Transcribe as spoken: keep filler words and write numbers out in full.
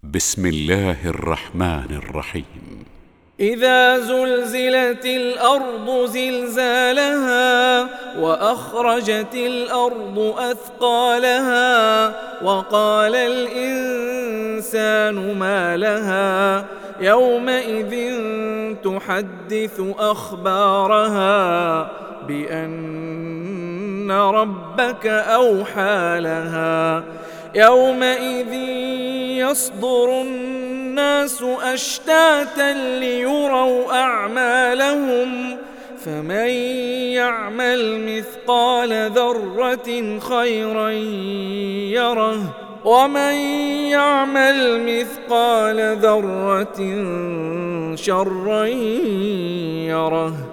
بسم الله الرحمن الرحيم. إذا زلزلت الأرض زلزالها وأخرجت الأرض أثقالها وقال الإنسان ما لها يومئذ تحدث أخبارها بأن ربك أوحى لها يومئذ يصدر الناس أشتاتا ليروا أعمالهم فمن يعمل مثقال ذرة خيرا يره ومن يعمل مثقال ذرة شرا يره.